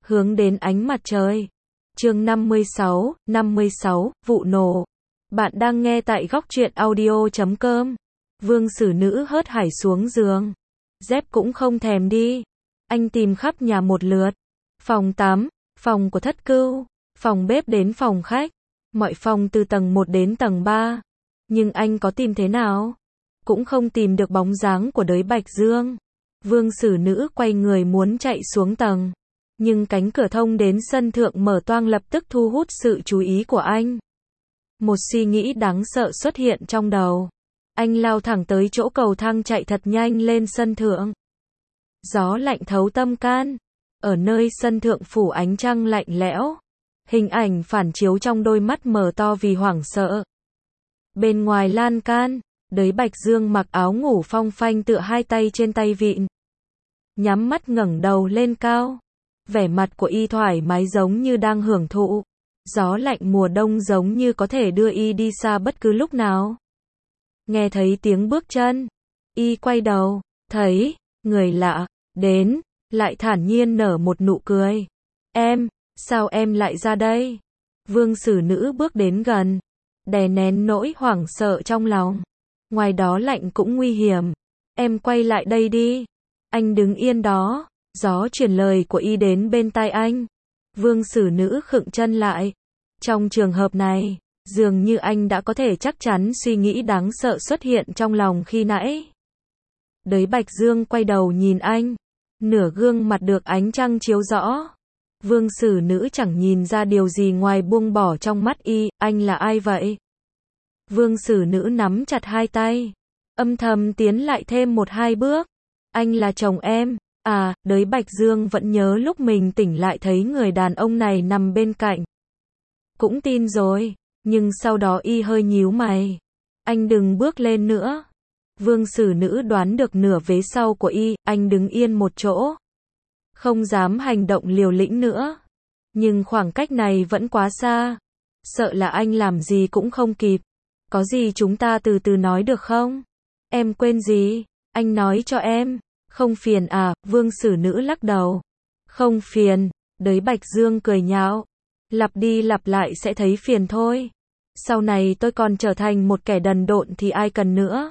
hướng đến ánh mặt trời. Chương 56, vụ nổ. Bạn đang nghe tại góc truyện audio.com. Vương Xử Nữ hớt hải xuống giường. Dép cũng không thèm đi. Anh tìm khắp nhà một lượt. Phòng tắm, phòng của thất cưu, phòng bếp đến phòng khách. Mọi phòng từ tầng 1 đến tầng 3. Nhưng anh có tìm thế nào? Cũng không tìm được bóng dáng của Đới Bạch Dương. Vương Xử Nữ quay người muốn chạy xuống tầng. Nhưng cánh cửa thông đến sân thượng mở toang lập tức thu hút sự chú ý của anh. Một suy nghĩ đáng sợ xuất hiện trong đầu. Anh lao thẳng tới chỗ cầu thang chạy thật nhanh lên sân thượng. Gió lạnh thấu tâm can. Ở nơi sân thượng phủ ánh trăng lạnh lẽo. Hình ảnh phản chiếu trong đôi mắt mở to vì hoảng sợ. Bên ngoài lan can, Đới Bạch Dương mặc áo ngủ phong phanh tựa hai tay trên tay vịn. Nhắm mắt ngẩng đầu lên cao. Vẻ mặt của y thoải mái giống như đang hưởng thụ. Gió lạnh mùa đông giống như có thể đưa y đi xa bất cứ lúc nào. Nghe thấy tiếng bước chân. Y quay đầu, thấy, người lạ, đến, lại thản nhiên nở một nụ cười. Em, sao em lại ra đây? Vương Xử Nữ bước đến gần. Đè nén nỗi hoảng sợ trong lòng. Ngoài đó lạnh cũng nguy hiểm. Em quay lại đây đi. Anh đứng yên đó. Gió truyền lời của y đến bên tai anh. Vương Xử Nữ khựng chân lại. Trong trường hợp này, dường như anh đã có thể chắc chắn suy nghĩ đáng sợ xuất hiện trong lòng khi nãy. Đới Bạch Dương quay đầu nhìn anh. Nửa gương mặt được ánh trăng chiếu rõ. Vương Xử Nữ chẳng nhìn ra điều gì ngoài buông bỏ trong mắt y. Anh là ai vậy? Vương Xử Nữ nắm chặt hai tay. Âm thầm tiến lại thêm 1-2 bước. Anh là chồng em. À, Đới Bạch Dương vẫn nhớ lúc mình tỉnh lại thấy người đàn ông này nằm bên cạnh. Cũng tin rồi, nhưng sau đó y hơi nhíu mày. Anh đừng bước lên nữa. Vương Xử Nữ đoán được nửa vế sau của y, anh đứng yên một chỗ. Không dám hành động liều lĩnh nữa. Nhưng khoảng cách này vẫn quá xa. Sợ là anh làm gì cũng không kịp. Có gì chúng ta từ từ nói được không? Em quên gì? Anh nói cho em. Không phiền à? Vương Xử Nữ lắc đầu. Không phiền. Đới Bạch Dương cười nhạo. Lặp đi lặp lại sẽ thấy phiền thôi. Sau này tôi còn trở thành một kẻ đần độn thì ai cần nữa?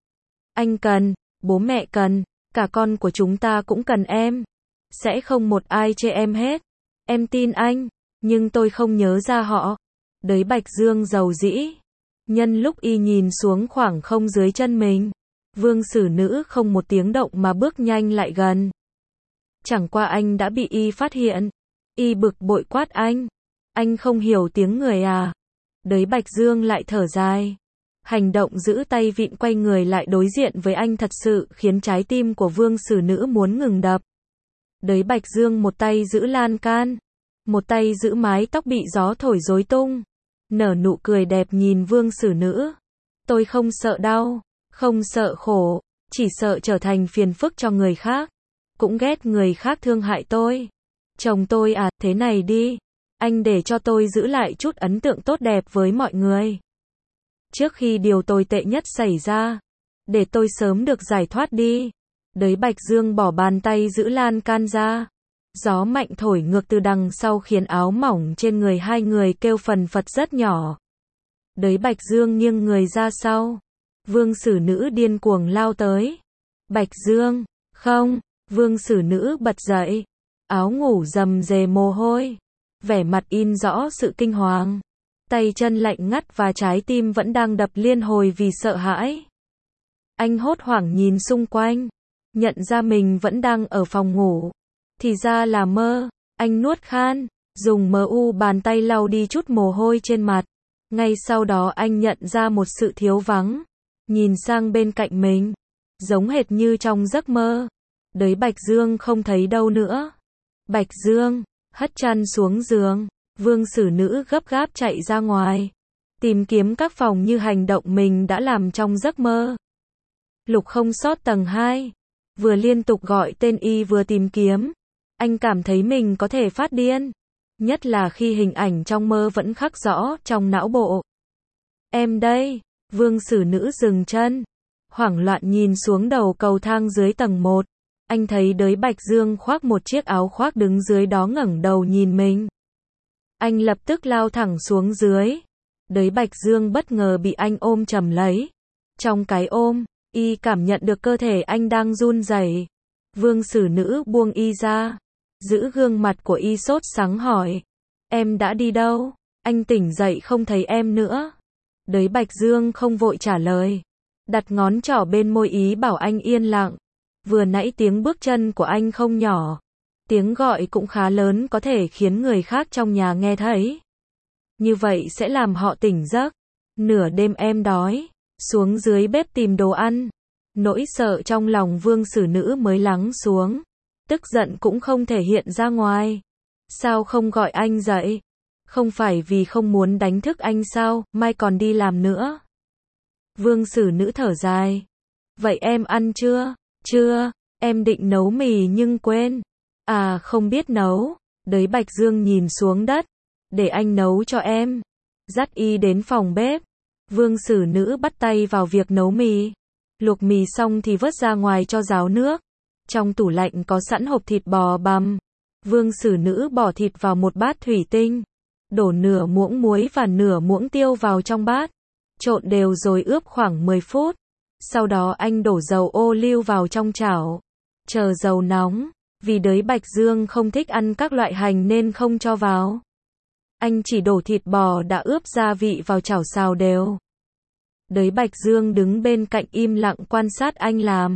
Anh cần, bố mẹ cần, cả con của chúng ta cũng cần em. Sẽ không một ai chê em hết. Em tin anh, nhưng tôi không nhớ ra họ. Đới Bạch Dương giàu dĩ. Nhân lúc y nhìn xuống khoảng không dưới chân mình. Vương Xử Nữ không một tiếng động mà bước nhanh lại gần. Chẳng qua anh đã bị y phát hiện. Y bực bội quát anh. Anh không hiểu tiếng người à? Đới Bạch Dương lại thở dài. Hành động giữ tay vịn quay người lại đối diện với anh thật sự khiến trái tim của Vương Xử Nữ muốn ngừng đập. Đới Bạch Dương một tay giữ lan can. Một tay giữ mái tóc bị gió thổi rối tung. Nở nụ cười đẹp nhìn Vương Xử Nữ. Tôi không sợ đau. Không sợ khổ, chỉ sợ trở thành phiền phức cho người khác. Cũng ghét người khác thương hại tôi. Chồng tôi à, thế này đi. Anh để cho tôi giữ lại chút ấn tượng tốt đẹp với mọi người. Trước khi điều tồi tệ nhất xảy ra. Để tôi sớm được giải thoát đi. Đới Bạch Dương bỏ bàn tay giữ lan can ra. Gió mạnh thổi ngược từ đằng sau khiến áo mỏng trên người hai người kêu phần phật rất nhỏ. Đới Bạch Dương nghiêng người ra sau. Vương Xử Nữ điên cuồng lao tới. Bạch Dương, không, Vương Xử Nữ bật dậy. Áo ngủ rầm rề mồ hôi. Vẻ mặt in rõ sự kinh hoàng. Tay chân lạnh ngắt và trái tim vẫn đang đập liên hồi vì sợ hãi. Anh hốt hoảng nhìn xung quanh. Nhận ra mình vẫn đang ở phòng ngủ. Thì ra là mơ. Anh nuốt khan. Dùng bàn tay lau đi chút mồ hôi trên mặt. Ngay sau đó anh nhận ra một sự thiếu vắng. Nhìn sang bên cạnh mình. Giống hệt như trong giấc mơ. Đới Bạch Dương không thấy đâu nữa. Bạch Dương, hất chăn xuống giường. Vương Xử Nữ gấp gáp chạy ra ngoài. Tìm kiếm các phòng như hành động mình đã làm trong giấc mơ. Lục không sót tầng 2. Vừa liên tục gọi tên y vừa tìm kiếm. Anh cảm thấy mình có thể phát điên. Nhất là khi hình ảnh trong mơ vẫn khắc rõ trong não bộ. Em đây. Vương Xử Nữ dừng chân. Hoảng loạn nhìn xuống đầu cầu thang dưới tầng 1. Anh thấy Đới Bạch Dương khoác một chiếc áo khoác đứng dưới đó ngẩng đầu nhìn mình. Anh lập tức lao thẳng xuống dưới. Đới Bạch Dương bất ngờ bị anh ôm chầm lấy. Trong cái ôm, y cảm nhận được cơ thể anh đang run rẩy. Vương Xử Nữ buông y ra, giữ gương mặt của y sốt sắng hỏi. Em đã đi đâu? Anh tỉnh dậy không thấy em nữa. Đới Bạch Dương không vội trả lời. Đặt ngón trỏ bên môi ý bảo anh yên lặng. Vừa nãy tiếng bước chân của anh không nhỏ. Tiếng gọi cũng khá lớn có thể khiến người khác trong nhà nghe thấy. Như vậy sẽ làm họ tỉnh giấc. Nửa đêm em đói. Xuống dưới bếp tìm đồ ăn. Nỗi sợ trong lòng Vương Xử Nữ mới lắng xuống. Tức giận cũng không thể hiện ra ngoài. Sao không gọi anh dậy? Không phải vì không muốn đánh thức anh sao, mai còn đi làm nữa. Vương Xử Nữ thở dài. Vậy em ăn chưa? Chưa, em định nấu mì nhưng quên. À không biết nấu. Đới Bạch Dương nhìn xuống đất. Để anh nấu cho em. Dắt y đến phòng bếp. Vương Xử Nữ bắt tay vào việc nấu mì. Luộc mì xong thì vớt ra ngoài cho ráo nước. Trong tủ lạnh có sẵn hộp thịt bò bằm. Vương Xử Nữ bỏ thịt vào một bát thủy tinh. Đổ nửa muỗng muối và nửa muỗng tiêu vào trong bát. Trộn đều rồi ướp khoảng 10 phút. Sau đó anh đổ dầu ô liu vào trong chảo. Chờ dầu nóng. Vì Đới Bạch Dương không thích ăn các loại hành nên không cho vào. Anh chỉ đổ thịt bò đã ướp gia vị vào chảo xào đều. Đới Bạch Dương đứng bên cạnh im lặng quan sát anh làm.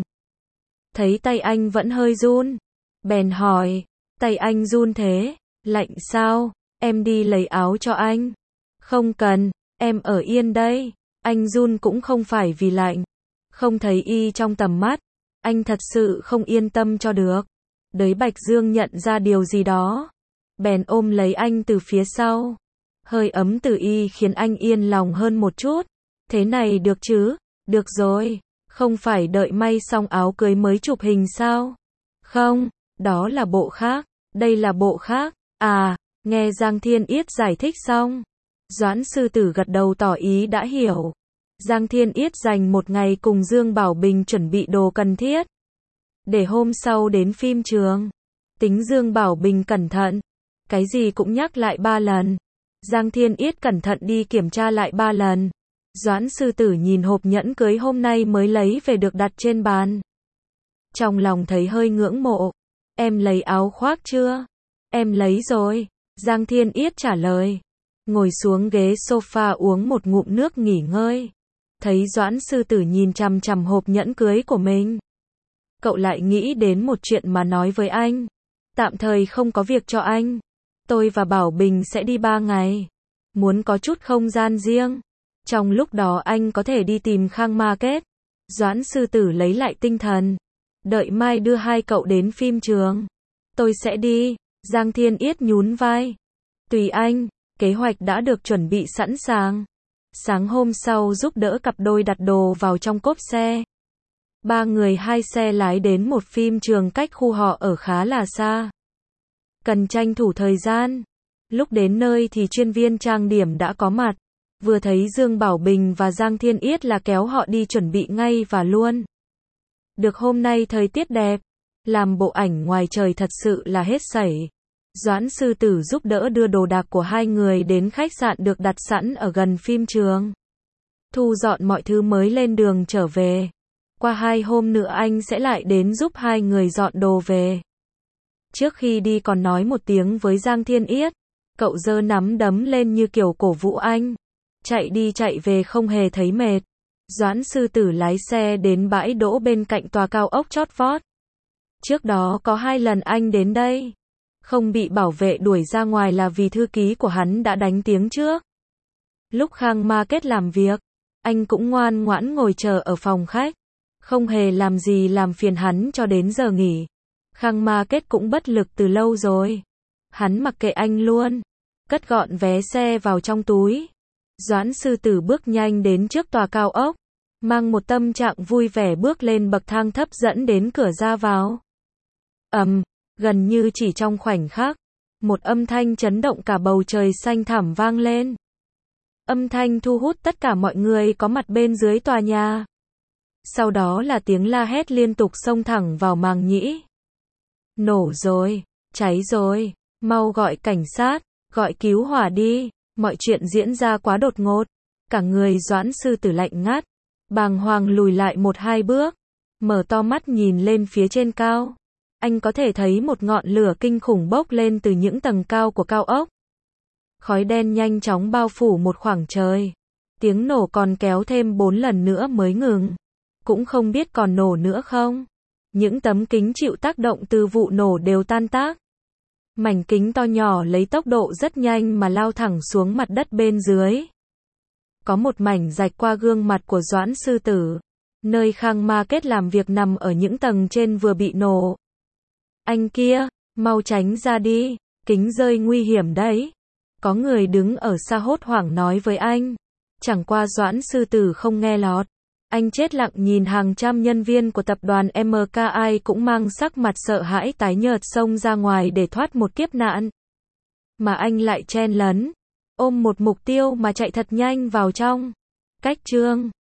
Thấy tay anh vẫn hơi run. Bèn hỏi, tay anh run thế, lạnh sao? Em đi lấy áo cho anh. Không cần, em ở yên đây. Anh run cũng không phải vì lạnh. Không thấy y trong tầm mắt. Anh thật sự không yên tâm cho được. Đới Bạch Dương nhận ra điều gì đó. Bèn ôm lấy anh từ phía sau. Hơi ấm từ y khiến anh yên lòng hơn một chút. Thế này được chứ? Được rồi. Không phải đợi may xong áo cưới mới chụp hình sao? Không, đó là bộ khác. Đây là bộ khác. À, nghe Giang Thiên Yết giải thích xong. Doãn Sư Tử gật đầu tỏ ý đã hiểu. Giang Thiên Yết dành một ngày cùng Dương Bảo Bình chuẩn bị đồ cần thiết. Để hôm sau đến phim trường. Tính Dương Bảo Bình cẩn thận. Cái gì cũng nhắc lại 3 lần. Giang Thiên Yết cẩn thận đi kiểm tra lại 3 lần. Doãn Sư Tử nhìn hộp nhẫn cưới hôm nay mới lấy về được đặt trên bàn. Trong lòng thấy hơi ngưỡng mộ. Em lấy áo khoác chưa? Em lấy rồi. Giang Thiên Yết trả lời. Ngồi xuống ghế sofa uống một ngụm nước nghỉ ngơi. Thấy Doãn Sư Tử nhìn chằm chằm hộp nhẫn cưới của mình. Cậu lại nghĩ đến một chuyện mà nói với anh. Tạm thời không có việc cho anh. Tôi và Bảo Bình sẽ đi 3 ngày. Muốn có chút không gian riêng. Trong lúc đó anh có thể đi tìm Khang Market. Doãn Sư Tử lấy lại tinh thần. Đợi mai đưa hai cậu đến phim trường. Tôi sẽ đi. Giang Thiên Yết nhún vai. Tùy anh. Kế hoạch đã được chuẩn bị sẵn sàng. Sáng hôm sau giúp đỡ cặp đôi đặt đồ vào trong cốp xe. 3 người 2 xe lái đến một phim trường cách khu họ ở khá là xa. Cần tranh thủ thời gian. Lúc đến nơi thì chuyên viên trang điểm đã có mặt. Vừa thấy Dương Bảo Bình và Giang Thiên Yết là kéo họ đi chuẩn bị ngay và luôn. Được hôm nay thời tiết đẹp. Làm bộ ảnh ngoài trời thật sự là hết sảy. Doãn Sư Tử giúp đỡ đưa đồ đạc của hai người đến khách sạn được đặt sẵn ở gần phim trường. Thu dọn mọi thứ mới lên đường trở về. Qua 2 hôm nữa anh sẽ lại đến giúp hai người dọn đồ về. Trước khi đi còn nói một tiếng với Giang Thiên Yết. Cậu giơ nắm đấm lên như kiểu cổ vũ anh. Chạy đi chạy về không hề thấy mệt. Doãn Sư Tử lái xe đến bãi đỗ bên cạnh tòa cao ốc chót vót. Trước đó có 2 lần anh đến đây. Không bị bảo vệ đuổi ra ngoài là vì thư ký của hắn đã đánh tiếng trước. Lúc Khang Market làm việc, anh cũng ngoan ngoãn ngồi chờ ở phòng khách. Không hề làm gì làm phiền hắn cho đến giờ nghỉ. Khang Market cũng bất lực từ lâu rồi. Hắn mặc kệ anh luôn. Cất gọn vé xe vào trong túi. Doãn Sư Tử bước nhanh đến trước tòa cao ốc. Mang một tâm trạng vui vẻ bước lên bậc thang thấp dẫn đến cửa ra vào. Gần như chỉ trong khoảnh khắc. Một âm thanh chấn động cả bầu trời xanh thẳm vang lên. Âm thanh thu hút tất cả mọi người có mặt bên dưới tòa nhà. Sau đó là tiếng la hét liên tục xông thẳng vào màng nhĩ. Nổ rồi, cháy rồi, mau gọi cảnh sát, gọi cứu hỏa đi. Mọi chuyện diễn ra quá đột ngột. Cả người Doãn sư tử lạnh ngắt, bàng hoàng lùi lại 1-2 bước, mở to mắt nhìn lên phía trên cao. Anh có thể thấy một ngọn lửa kinh khủng bốc lên từ những tầng cao của cao ốc. Khói đen nhanh chóng bao phủ một khoảng trời. Tiếng nổ còn kéo thêm 4 lần nữa mới ngừng. Cũng không biết còn nổ nữa không. Những tấm kính chịu tác động từ vụ nổ đều tan tác. Mảnh kính to nhỏ lấy tốc độ rất nhanh mà lao thẳng xuống mặt đất bên dưới. Có một mảnh rạch qua gương mặt của Doãn sư tử. Nơi Khang Market làm việc nằm ở những tầng trên vừa bị nổ. Anh kia, mau tránh ra đi, kính rơi nguy hiểm đấy. Có người đứng ở xa hốt hoảng nói với anh. Chẳng qua Doãn sư tử không nghe lọt. Anh chết lặng nhìn hàng trăm nhân viên của tập đoàn MK ai cũng mang sắc mặt sợ hãi tái nhợt xông ra ngoài để thoát một kiếp nạn. Mà anh lại chen lấn, ôm một mục tiêu mà chạy thật nhanh vào trong. Cách chương